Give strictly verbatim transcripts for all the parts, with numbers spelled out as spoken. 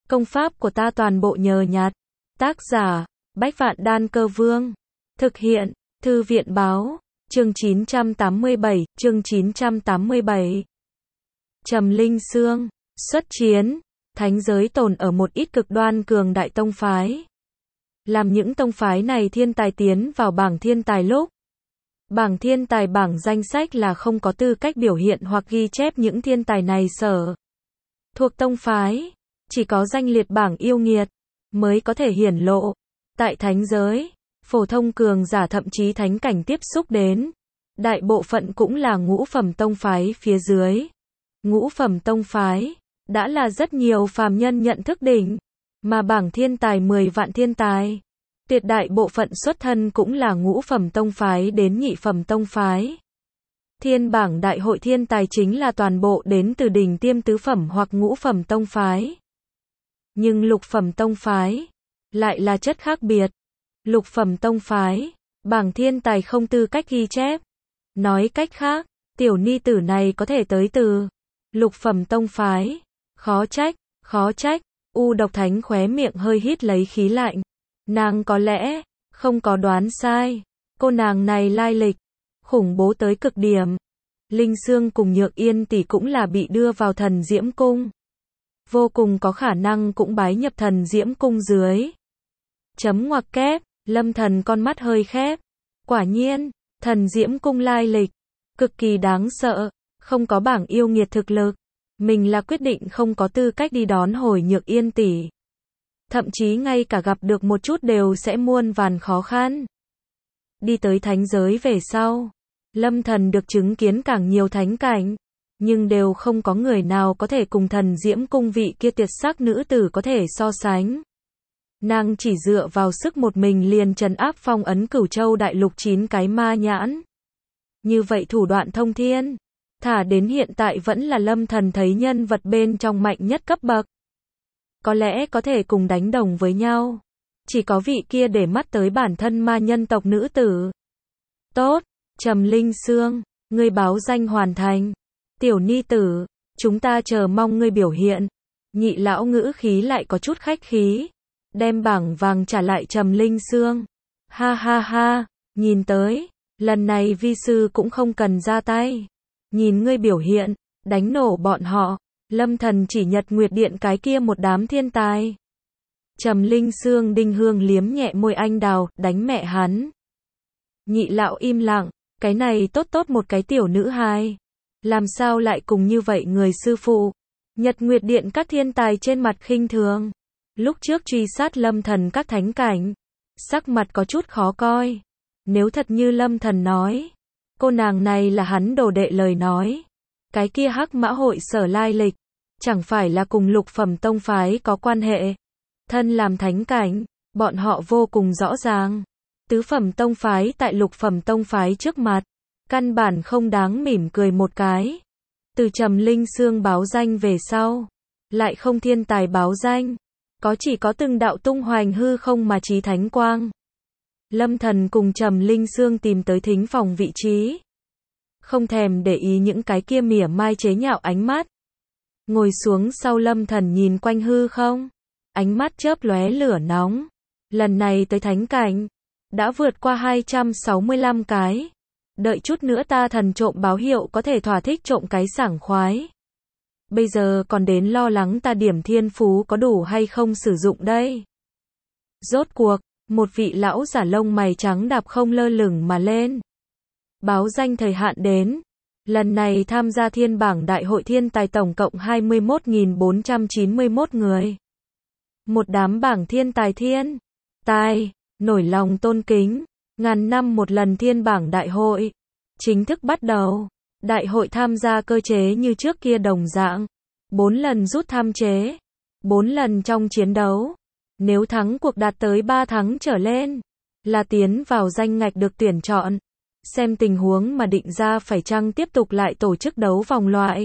Công pháp của ta toàn bộ nhờ nhặt. Tác giả, Bách Vạn Đan Cơ Vương. Thực hiện, Thư viện Báo. Chương chín trăm tám mươi bảy, chương chín trăm tám mươi bảy. Trầm Linh Sương, xuất chiến. Thánh giới tồn ở một ít cực đoan cường đại tông phái. Làm những tông phái này thiên tài tiến vào bảng thiên tài lúc. Bảng thiên tài bảng danh sách là không có tư cách biểu hiện hoặc ghi chép những thiên tài này sở thuộc tông phái. Chỉ có danh liệt bảng yêu nghiệt mới có thể hiển lộ. Tại thánh giới, phổ thông cường giả thậm chí thánh cảnh tiếp xúc đến. Đại bộ phận cũng là ngũ phẩm tông phái phía dưới. Ngũ phẩm tông phái đã là rất nhiều phàm nhân nhận thức đỉnh. Mà bảng thiên tài mười vạn thiên tài, tuyệt đại bộ phận xuất thân cũng là ngũ phẩm tông phái đến nhị phẩm tông phái. Thiên bảng đại hội thiên tài chính là toàn bộ đến từ đỉnh tiêm tứ phẩm hoặc ngũ phẩm tông phái. Nhưng lục phẩm tông phái lại là chất khác biệt. Lục phẩm tông phái, bảng thiên tài không tư cách ghi chép. Nói cách khác, tiểu ni tử này có thể tới từ lục phẩm tông phái. Khó trách, khó trách. U Độc Thánh khóe miệng hơi hít lấy khí lạnh. Nàng có lẽ không có đoán sai. Cô nàng này lai lịch khủng bố tới cực điểm. Linh Sương cùng Nhược Yên tỷ cũng là bị đưa vào Thần Diễm Cung. Vô cùng có khả năng cũng bái nhập Thần Diễm Cung dưới. Chấm ngoặc kép, Lâm Thần con mắt hơi khép. Quả nhiên, Thần Diễm Cung lai lịch cực kỳ đáng sợ, không có bảng yêu nghiệt thực lực. Mình là quyết định không có tư cách đi đón hồi Nhược Yên tỷ. Thậm chí ngay cả gặp được một chút đều sẽ muôn vàn khó khăn. Đi tới thánh giới về sau, Lâm Thần được chứng kiến càng nhiều thánh cảnh, nhưng đều không có người nào có thể cùng Thần Diễm Cung vị kia tuyệt sắc nữ tử có thể so sánh. Nàng chỉ dựa vào sức một mình liền trấn áp phong ấn Cửu Châu đại lục chín cái ma nhãn. Như vậy thủ đoạn thông thiên, thả đến hiện tại vẫn là Lâm Thần thấy nhân vật bên trong mạnh nhất cấp bậc. Có lẽ có thể cùng đánh đồng với nhau. Chỉ có vị kia để mắt tới bản thân ma nhân tộc nữ tử. Tốt, Trầm Linh Sương, ngươi báo danh hoàn thành. Tiểu ni tử, chúng ta chờ mong ngươi biểu hiện. Nhị lão ngữ khí lại có chút khách khí. Đem bảng vàng trả lại Trầm Linh Sương. Ha ha ha, nhìn tới, lần này vi sư cũng không cần ra tay. Nhìn ngươi biểu hiện, đánh nổ bọn họ. Lâm Thần chỉ Nhật Nguyệt Điện cái kia một đám thiên tài. Trầm Linh Sương đinh hương liếm nhẹ môi anh đào, đánh mẹ hắn. Nhị lão im lặng, cái này tốt tốt một cái tiểu nữ hài. Làm sao lại cùng như vậy người sư phụ. Nhật Nguyệt Điện các thiên tài trên mặt khinh thường. Lúc trước truy sát Lâm Thần các thánh cảnh, sắc mặt có chút khó coi. Nếu thật như Lâm Thần nói, cô nàng này là hắn đồ đệ lời nói, cái kia Hắc Mã hội sở lai lịch, chẳng phải là cùng lục phẩm tông phái có quan hệ. Thân làm thánh cảnh, bọn họ vô cùng rõ ràng. Tứ phẩm tông phái tại lục phẩm tông phái trước mặt, căn bản không đáng mỉm cười một cái. Từ Trầm Linh Sương báo danh về sau, lại không thiên tài báo danh, có chỉ có từng đạo tung hoành hư không mà chí thánh quang. Lâm Thần cùng Trầm Linh Sương tìm tới thính phòng vị trí. Không thèm để ý những cái kia mỉa mai chế nhạo ánh mắt. Ngồi xuống sau Lâm Thần nhìn quanh hư không. Ánh mắt chớp lóe lửa nóng. Lần này tới thánh cảnh, đã vượt qua hai trăm sáu mươi lăm cái. Đợi chút nữa ta thần trộm báo hiệu có thể thỏa thích trộm cái sảng khoái. Bây giờ còn đến lo lắng ta điểm thiên phú có đủ hay không sử dụng đây. Rốt cuộc, một vị lão giả lông mày trắng đạp không lơ lửng mà lên. Báo danh thời hạn đến. Lần này tham gia thiên bảng đại hội thiên tài tổng cộng hai mươi mốt nghìn bốn trăm chín mươi mốt người. Một đám bảng thiên tài thiên tài, nổi lòng tôn kính. Ngàn năm một lần thiên bảng đại hội chính thức bắt đầu. Đại hội tham gia cơ chế như trước kia đồng dạng. Bốn lần rút tham chế. Bốn lần trong chiến đấu. Nếu thắng cuộc đạt tới ba thắng trở lên, là tiến vào danh ngạch được tuyển chọn. Xem tình huống mà định ra phải chăng tiếp tục lại tổ chức đấu vòng loại.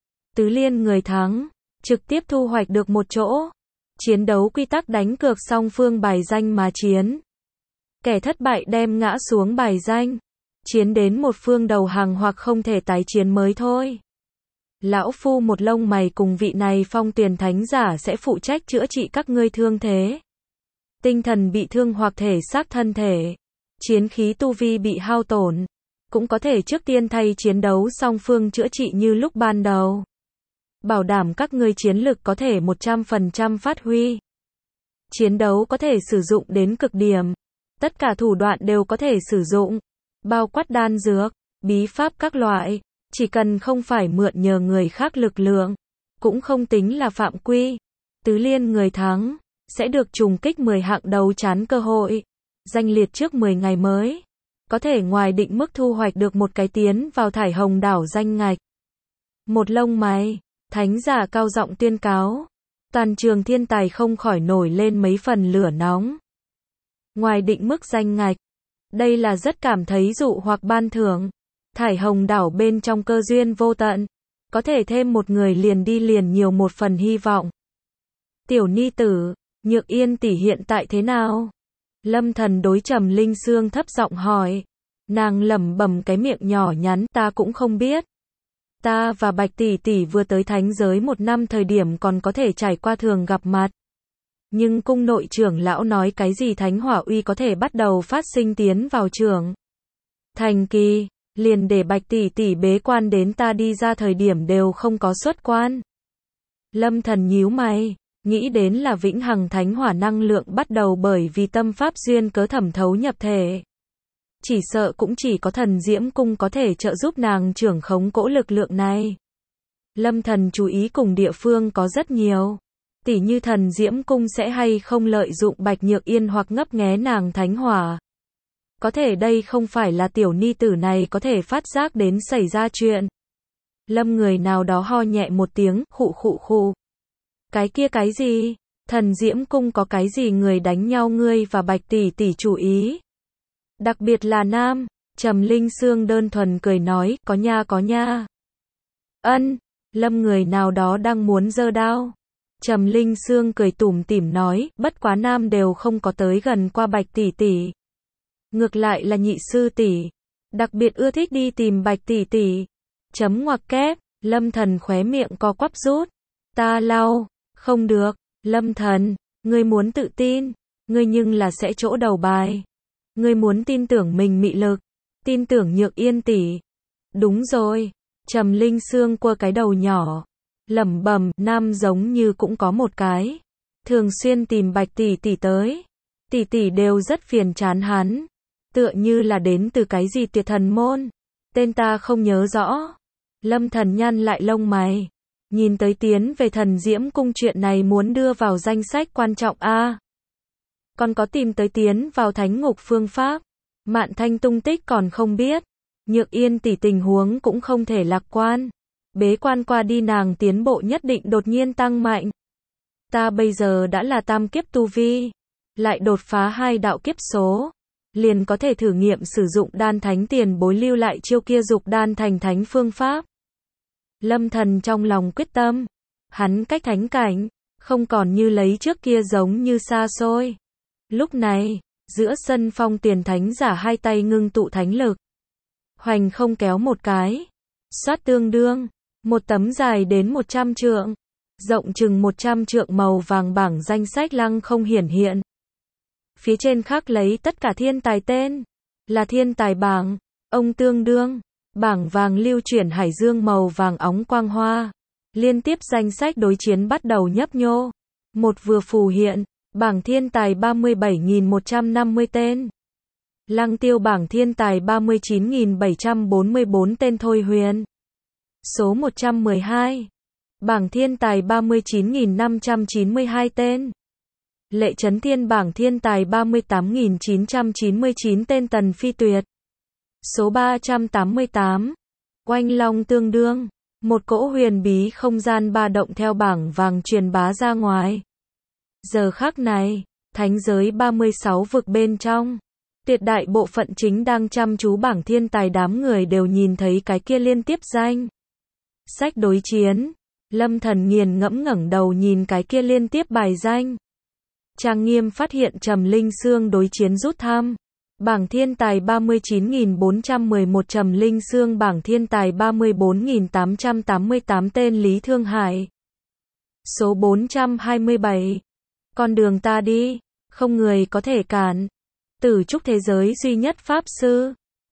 Tứ liên người thắng, trực tiếp thu hoạch được một chỗ. Chiến đấu quy tắc đánh cược song phương bài danh mà chiến. Kẻ thất bại đem ngã xuống bài danh. Chiến đến một phương đầu hàng hoặc không thể tái chiến mới thôi. Lão phu một lông mày cùng vị này phong tuyền thánh giả sẽ phụ trách chữa trị các ngươi thương thế. Tinh thần bị thương hoặc thể xác thân thể, chiến khí tu vi bị hao tổn, cũng có thể trước tiên thay chiến đấu song phương chữa trị như lúc ban đầu. Bảo đảm các ngươi chiến lực có thể một trăm phần trăm phát huy. Chiến đấu có thể sử dụng đến cực điểm. Tất cả thủ đoạn đều có thể sử dụng. Bao quát đan dược, bí pháp các loại. Chỉ cần không phải mượn nhờ người khác lực lượng, cũng không tính là phạm quy. Tứ liên người thắng, sẽ được trùng kích mười hạng đấu chán cơ hội. Danh liệt trước mười ngày mới. Có thể ngoài định mức thu hoạch được một cái tiến vào thải hồng đảo danh ngạch. Một lông mày, thánh giả cao giọng tuyên cáo. Toàn trường thiên tài không khỏi nổi lên mấy phần lửa nóng. Ngoài định mức danh ngạch, đây là rất cảm thấy dụ hoặc ban thưởng. Thải hồng đảo bên trong cơ duyên vô tận, có thể thêm một người liền đi liền nhiều một phần hy vọng. Tiểu ni tử, Nhược Yên tỷ hiện tại thế nào? Lâm Thần đối Trầm Linh Sương thấp giọng hỏi. Nàng lẩm bẩm cái miệng nhỏ nhắn, ta cũng không biết. Ta và Bạch tỷ tỷ vừa tới thánh giới một năm thời điểm còn có thể trải qua thường gặp mặt. Nhưng cung nội trưởng lão nói cái gì thánh hỏa uy có thể bắt đầu phát sinh tiến vào trường thành kỳ, liền để Bạch tỷ tỷ bế quan đến ta đi ra thời điểm đều không có xuất quan. Lâm Thần nhíu mày, nghĩ đến là vĩnh hằng thánh hỏa năng lượng bắt đầu bởi vì tâm pháp duyên cớ thẩm thấu nhập thể. Chỉ sợ cũng chỉ có thần diễm cung có thể trợ giúp nàng trưởng khống cỗ lực lượng này. Lâm Thần chú ý cùng địa phương có rất nhiều. Tỉ như thần diễm cung sẽ hay không lợi dụng Bạch Nhược Yên hoặc ngấp nghé nàng thánh hỏa. Có thể đây không phải là tiểu ni tử này có thể phát giác đến xảy ra chuyện. Lâm người nào đó ho nhẹ một tiếng, khụ khụ khụ. Cái kia cái gì? Thần diễm cung có cái gì người đánh nhau ngươi và Bạch tỷ tỷ chú ý? Đặc biệt là nam, Trầm Linh Sương đơn thuần cười nói, có nha có nha. Ân, Lâm người nào đó đang muốn giơ đao. Trầm Linh Sương cười tủm tỉm nói, bất quá nam đều không có tới gần qua Bạch tỷ tỷ. Ngược lại là nhị sư tỷ, đặc biệt ưa thích đi tìm Bạch tỷ tỷ. Chấm ngoặc kép, Lâm Thần khóe miệng co quắp rút. Ta lau, không được, Lâm Thần, ngươi muốn tự tin, ngươi nhưng là sẽ chỗ đầu bài. Ngươi muốn tin tưởng mình mị lực, tin tưởng Nhược Yên tỷ. Đúng rồi, Trầm Linh Sương quơ cái đầu nhỏ, lẩm bẩm, nam giống như cũng có một cái, thường xuyên tìm Bạch tỷ tỷ tới. Tỷ tỷ đều rất phiền chán hắn, tựa như là đến từ cái gì Tuyệt Thần môn, tên ta không nhớ rõ. Lâm Thần nhăn lại lông mày, nhìn tới tiến về thần diễm cung chuyện này muốn đưa vào danh sách quan trọng a. Còn có tìm tới tiến vào thánh ngục phương pháp, Mạn Thanh tung tích còn không biết. Nhược Yên tỷ tình huống cũng không thể lạc quan. Bế quan qua đi nàng tiến bộ nhất định đột nhiên tăng mạnh. Ta bây giờ đã là tam kiếp tu vi, lại đột phá hai đạo kiếp số, liền có thể thử nghiệm sử dụng đan thánh tiền bối lưu lại chiêu kia dục đan thành thánh phương pháp. Lâm Thần trong lòng quyết tâm, hắn cách thánh cảnh, không còn như lấy trước kia giống như xa xôi. Lúc này, giữa sân phong tiền thánh giả hai tay ngưng tụ thánh lực. Hoành không kéo một cái. Xoát tương đương. Một tấm dài đến một trăm trượng. Rộng chừng một trăm trượng màu vàng bảng danh sách lăng không hiển hiện. Phía trên khắc lấy tất cả thiên tài tên. Là thiên tài bảng. Ông tương đương. Bảng vàng lưu chuyển hải dương màu vàng óng quang hoa. Liên tiếp danh sách đối chiến bắt đầu nhấp nhô. Một vừa phù hiện. Bảng thiên tài ba mươi bảy nghìn một trăm năm mươi tên. Lăng tiêu bảng thiên tài ba mươi chín nghìn bảy trăm bốn mươi bốn tên Thôi Huyền. Số một trăm mười hai. Bảng thiên tài ba mươi chín nghìn năm trăm chín mươi hai tên. Lệ Chấn Thiên bảng thiên tài ba mươi tám nghìn chín trăm chín mươi chín tên Tần Phi Tuyệt. Số ba trăm tám mươi tám. Oanh Long tương đương. Một cỗ huyền bí không gian ba động theo bảng vàng truyền bá ra ngoài. Giờ khắc này, thánh giới ba mươi sáu vực bên trong, tuyệt đại bộ phận chính đang chăm chú bảng thiên tài đám người đều nhìn thấy cái kia liên tiếp danh sách đối chiến. Lâm Thần nghiền ngẫm ngẩng đầu nhìn cái kia liên tiếp bài danh. Trang nghiêm phát hiện Trầm Linh Sương đối chiến rút thăm. Bảng thiên tài ba mươi chín nghìn bốn trăm mười một Trầm Linh Sương. Bảng thiên tài ba mươi bốn nghìn tám trăm tám mươi tám Tên Lý Thương Hải. Số bốn trăm hai mươi bảy. Con đường ta đi, không người có thể cản. Tử trúc thế giới duy nhất Pháp Sư.